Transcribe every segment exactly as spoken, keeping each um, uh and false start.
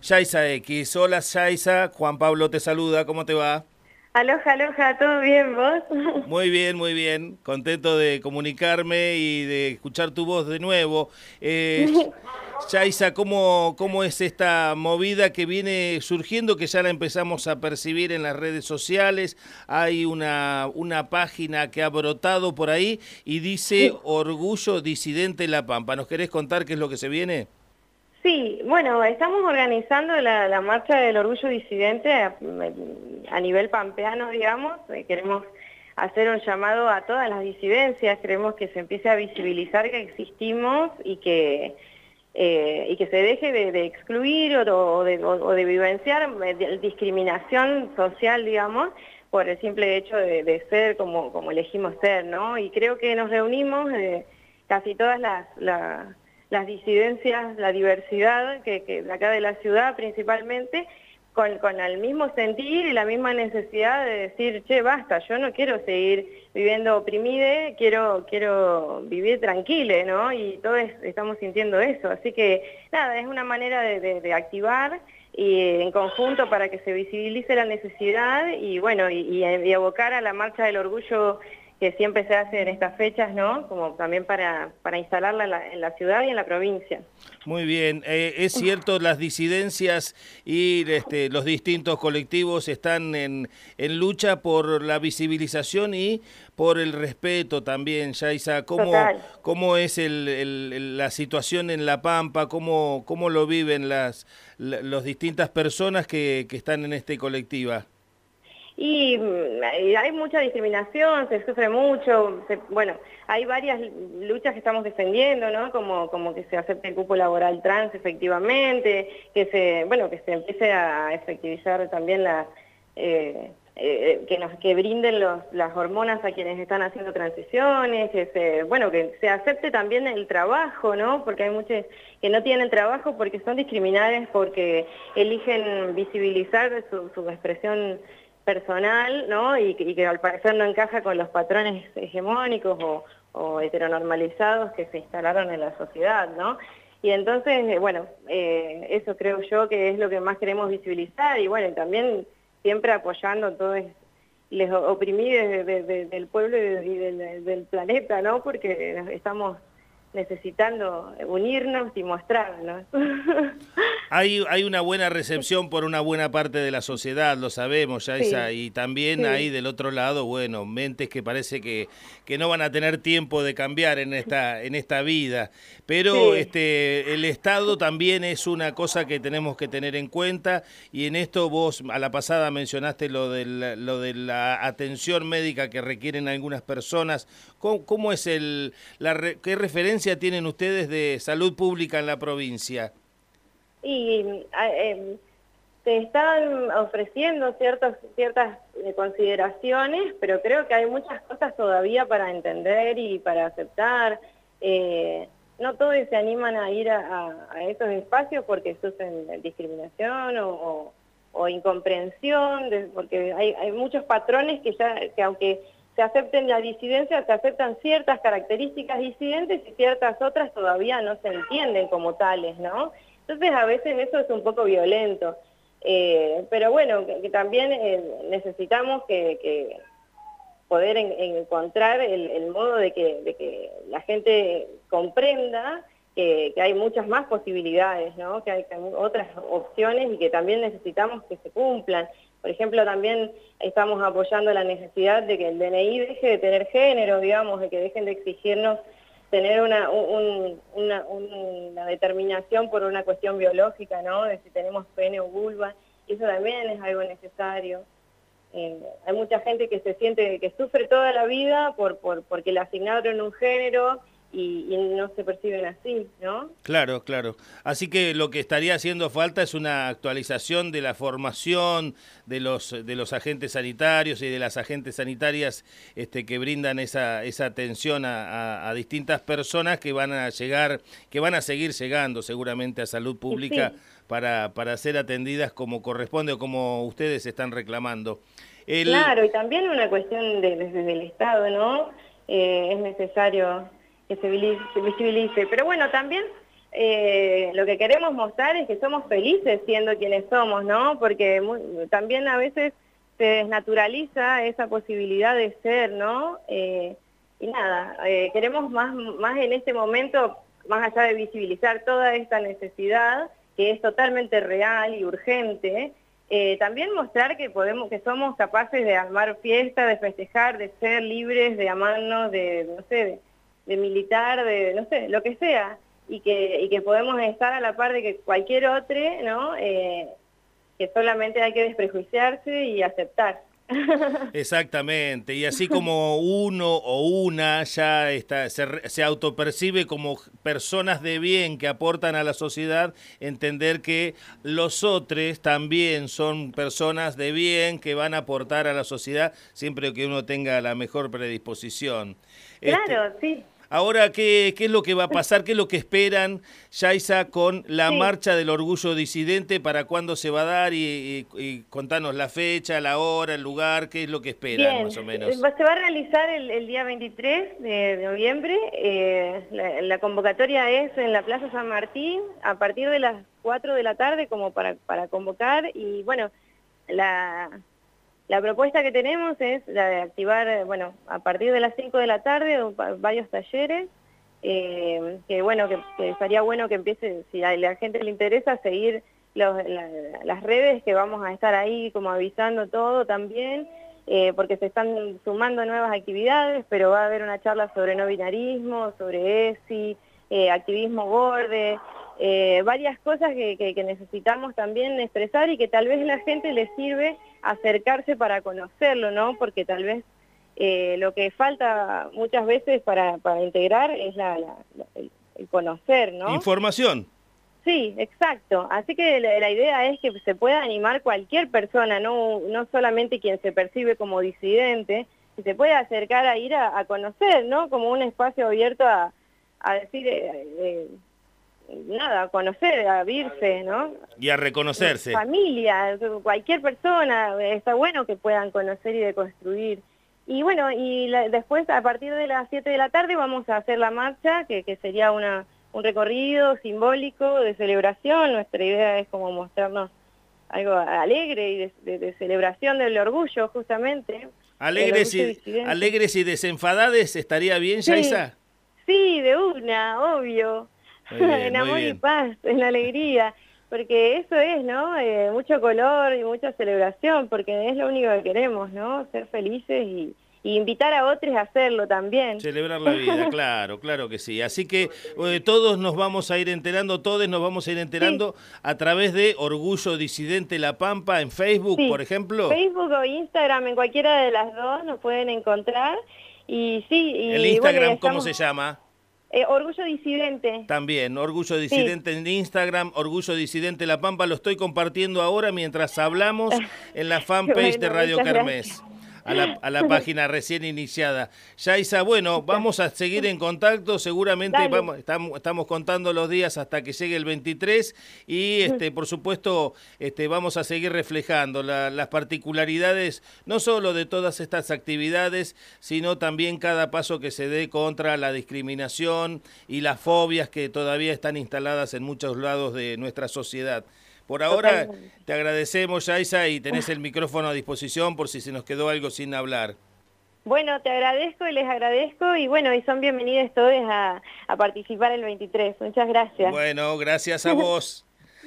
Yaiza X. Hola Yaiza, Juan Pablo te saluda, ¿cómo te va? Aloha, aloha, ¿todo bien vos? Muy bien, muy bien. Contento de comunicarme y de escuchar tu voz de nuevo. Eh, Yaiza, ¿cómo, ¿cómo es esta movida que viene surgiendo, que ya la empezamos a percibir en las redes sociales? Hay una, una página que ha brotado por ahí y dice Orgullo Disidente La Pampa. ¿Nos querés contar qué es lo que se viene? Sí, bueno, estamos organizando la, la marcha del orgullo disidente a, a nivel pampeano, digamos. Eh, Queremos hacer un llamado a todas las disidencias, queremos que se empiece a visibilizar que existimos y que, eh, y que se deje de, de excluir o, o de, o de vivenciar eh, discriminación social, digamos, por el simple hecho de, de ser como, como elegimos ser, ¿no? Y creo que nos reunimos eh, casi todas las... las las disidencias, la diversidad que, que de acá de la ciudad principalmente, con, con el mismo sentir y la misma necesidad de decir, che, basta, yo no quiero seguir viviendo oprimida, quiero, quiero vivir tranquila, ¿no? Y todos estamos sintiendo eso, así que nada, es una manera de, de, de activar y en conjunto para que se visibilice la necesidad y bueno, y, y, y abocar a la marcha del orgullo que siempre se hace en estas fechas, ¿no? Como también para, para instalarla en la, en la ciudad y en la provincia. Muy bien, eh, es cierto, las disidencias y este, los distintos colectivos están en, en lucha por la visibilización y por el respeto también, Yaiza. ¿Cómo, Total. cómo es el, el- el- la situación en La Pampa? ¿Cómo, cómo lo viven las, la- las distintas personas que, que están en este colectiva? Y mm, hay hay mucha discriminación, se sufre mucho, se- bueno, hay varias luchas que estamos defendiendo, ¿no? Como, como que se acepte el cupo laboral trans efectivamente, que se, bueno, que se empiece a efectivizar también la, eh, eh, que nos, que brinden los, las hormonas a quienes están haciendo transiciones, que se, bueno, que se acepte también el trabajo, ¿no? Porque hay muchos que no tienen trabajo porque son discriminadas, porque eligen visibilizar su, su expresión personal, ¿no? Y, y que al parecer no encaja con los patrones hegemónicos o, o heteronormalizados que se instalaron en la sociedad, ¿no? Y entonces, eh, bueno, eh, eso creo yo que es lo que más queremos visibilizar y bueno, y también siempre apoyando a todos los oprimidos de- de- de- del pueblo y, de- y del, del planeta, ¿no? Porque estamos necesitando unirnos y mostrarnos. Hay, hay una buena recepción por una buena parte de la sociedad, lo sabemos, Sí, Yaisa, y también hay sí, del otro lado, bueno, mentes que parece que, que no van a tener tiempo de cambiar en esta, en esta vida. Pero sí. este, el Estado también es una cosa que tenemos que tener en cuenta, y en esto vos a la pasada mencionaste lo de la, lo de la atención médica que requieren algunas personas. ¿Cómo, cómo es el, la, re- qué referencia tienen ustedes de salud pública en la provincia? Y a- em, te están ofreciendo ciertas, ciertas eh, consideraciones, pero creo que hay muchas cosas todavía para entender y para aceptar. Eh, no todos se animan a ir a, a- a esos espacios porque sufren de discriminación o, o- o incomprensión, de- porque hay, hay muchos patrones que ya, que aunque se acepten la disidencia, se aceptan ciertas características disidentes y ciertas otras todavía no se entienden como tales, ¿no? Entonces a veces eso es un poco violento. Eh, pero bueno, que, que también eh, necesitamos que, que poder en- encontrar el, el modo de que, de que la gente comprenda que, que hay muchas más posibilidades, ¿no? Que hay, que hay otras opciones y que también necesitamos que se cumplan. Por ejemplo, también estamos apoyando la necesidad de que el D N I deje de tener género, digamos, de que dejen de exigirnos tener una, un- una, una determinación por una cuestión biológica, ¿no? De si tenemos pene o vulva, y eso también es algo necesario. Eh, hay mucha gente que se siente, que sufre toda la vida por, por porque le asignaron un género y, y no se perciben así, ¿no? Claro, claro. Así que lo que estaría haciendo falta es una actualización de la formación de los de los agentes sanitarios y de las agentes sanitarias este, que brindan esa esa atención a, a- a distintas personas que van a llegar, que van a seguir llegando seguramente a salud Y pública sí, para para ser atendidas como corresponde o como ustedes están reclamando. El, claro, y también una cuestión de, desde el Estado, ¿no? Eh, es necesario que se vili- se visibilice. Pero bueno, también eh, lo que queremos mostrar es que somos felices siendo quienes somos, ¿no? Porque muy, también a veces se desnaturaliza esa posibilidad de ser, ¿no? Eh, y nada, eh, queremos más, más en este momento, más allá de visibilizar toda esta necesidad, que es totalmente real y urgente, eh, también mostrar que podemos, que somos capaces de armar fiesta, de festejar, de ser libres, de amarnos, de, no sé, de, de militar, de, no sé, lo que sea, y que, y que podemos estar a la par de que cualquier otro, ¿no? Eh, que solamente hay que desprejuiciarse y aceptar. Exactamente, y así como uno o una ya está, se, se autopercibe como personas de bien que aportan a la sociedad, entender que los otros también son personas de bien que van a aportar a la sociedad siempre que uno tenga la mejor predisposición. Claro, este, sí. Ahora, ¿qué, ¿qué es lo que va a pasar? ¿Qué es lo que esperan, Yaiza, con la Sí. marcha del orgullo disidente? ¿Para cuándo se va a dar? Y, y, y contanos la fecha, la hora, el lugar, ¿qué es lo que esperan, Bien, más o menos? se va a realizar el, el día veintitrés de noviembre. Eh, la, la convocatoria es en la Plaza San Martín a partir de las cuatro de la tarde como para, para convocar. Y bueno, la... La propuesta que tenemos es la de activar, bueno, a partir de las cinco de la tarde, varios talleres, eh, que bueno, que, que estaría bueno que empiece, si a la gente le interesa, seguir los, la, las redes, que vamos a estar ahí como avisando todo también, eh, porque se están sumando nuevas actividades, pero va a haber una charla sobre no binarismo, sobre E S I, eh, activismo borde, eh, varias cosas que, que, que necesitamos también expresar y que tal vez a la gente le sirve acercarse para conocerlo, ¿no? Porque tal vez eh, lo que falta muchas veces para, para integrar es la, la, la, el, el conocer, ¿no? Información. Sí, exacto. Así que la, la idea es que se pueda animar cualquier persona, no, no solamente quien se percibe como disidente, que se pueda acercar a ir a, a conocer, ¿no? Como un espacio abierto a, a decir... Eh, eh, nada, a conocer, a abrirse, ¿no? Y a reconocerse. Familia, cualquier persona, está bueno que puedan conocer y deconstruir. Y bueno, y la, después a partir de las siete de la tarde vamos a hacer la marcha, que, que sería una, un recorrido simbólico de celebración. Nuestra idea es como mostrarnos algo alegre y de, de, de celebración del orgullo, justamente. Alegres, y, alegres y desenfadades, ¿estaría bien, Yaiza? Sí, sí, de una, obvio. Bien, en amor y paz, en alegría, porque eso es, ¿no? Eh, mucho color y mucha celebración, porque es lo único que queremos, ¿no? Ser felices y, y invitar a otros a hacerlo también. Celebrar la vida, claro, claro que sí. Así que eh, todos nos vamos a ir enterando, todos nos vamos a ir enterando sí. a través de Orgullo Disidente La Pampa en Facebook, sí. por ejemplo. Facebook o Instagram, en cualquiera de las dos nos pueden encontrar. Y sí, y el Instagram, bueno, ¿cómo estamos... se llama? Eh, Orgullo Disidente. También, Orgullo Disidente sí. en Instagram, Orgullo Disidente La Pampa, lo estoy compartiendo ahora mientras hablamos en la fanpage bueno, de Radio Kermés, a la, a la página recién iniciada. Yaiza, bueno, vamos a seguir en contacto, seguramente vamos, estamos, estamos contando los días hasta que llegue el veintitrés y este, por supuesto este, vamos a seguir reflejando la, las particularidades, no solo de todas estas actividades, sino también cada paso que se dé contra la discriminación y las fobias que todavía están instaladas en muchos lados de nuestra sociedad. Por ahora Totalmente. Te agradecemos, Yaiza, y tenés el micrófono a disposición por si se nos quedó algo sin hablar. Bueno, te agradezco y les agradezco y bueno, y son bienvenidos todos a, a participar el veintitrés. Muchas gracias. Bueno, gracias a vos.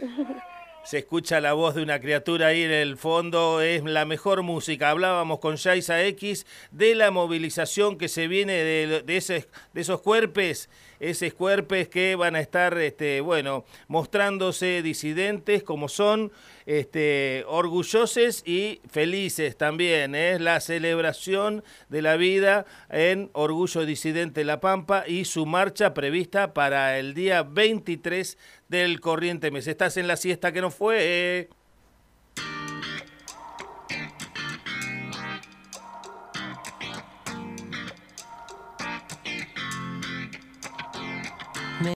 Se escucha la voz de una criatura ahí en el fondo, es la mejor música. Hablábamos con Yaiza X de la movilización que se viene de, de, ese, de esos cuerpos, esos cuerpos que van a estar, este, bueno, mostrándose disidentes como son, este, orgullosos y felices también. Es ¿eh? la celebración de la vida en Orgullo Disidente La Pampa y su marcha prevista para el día veintitrés del corriente mes. Estás en la siesta que no fue.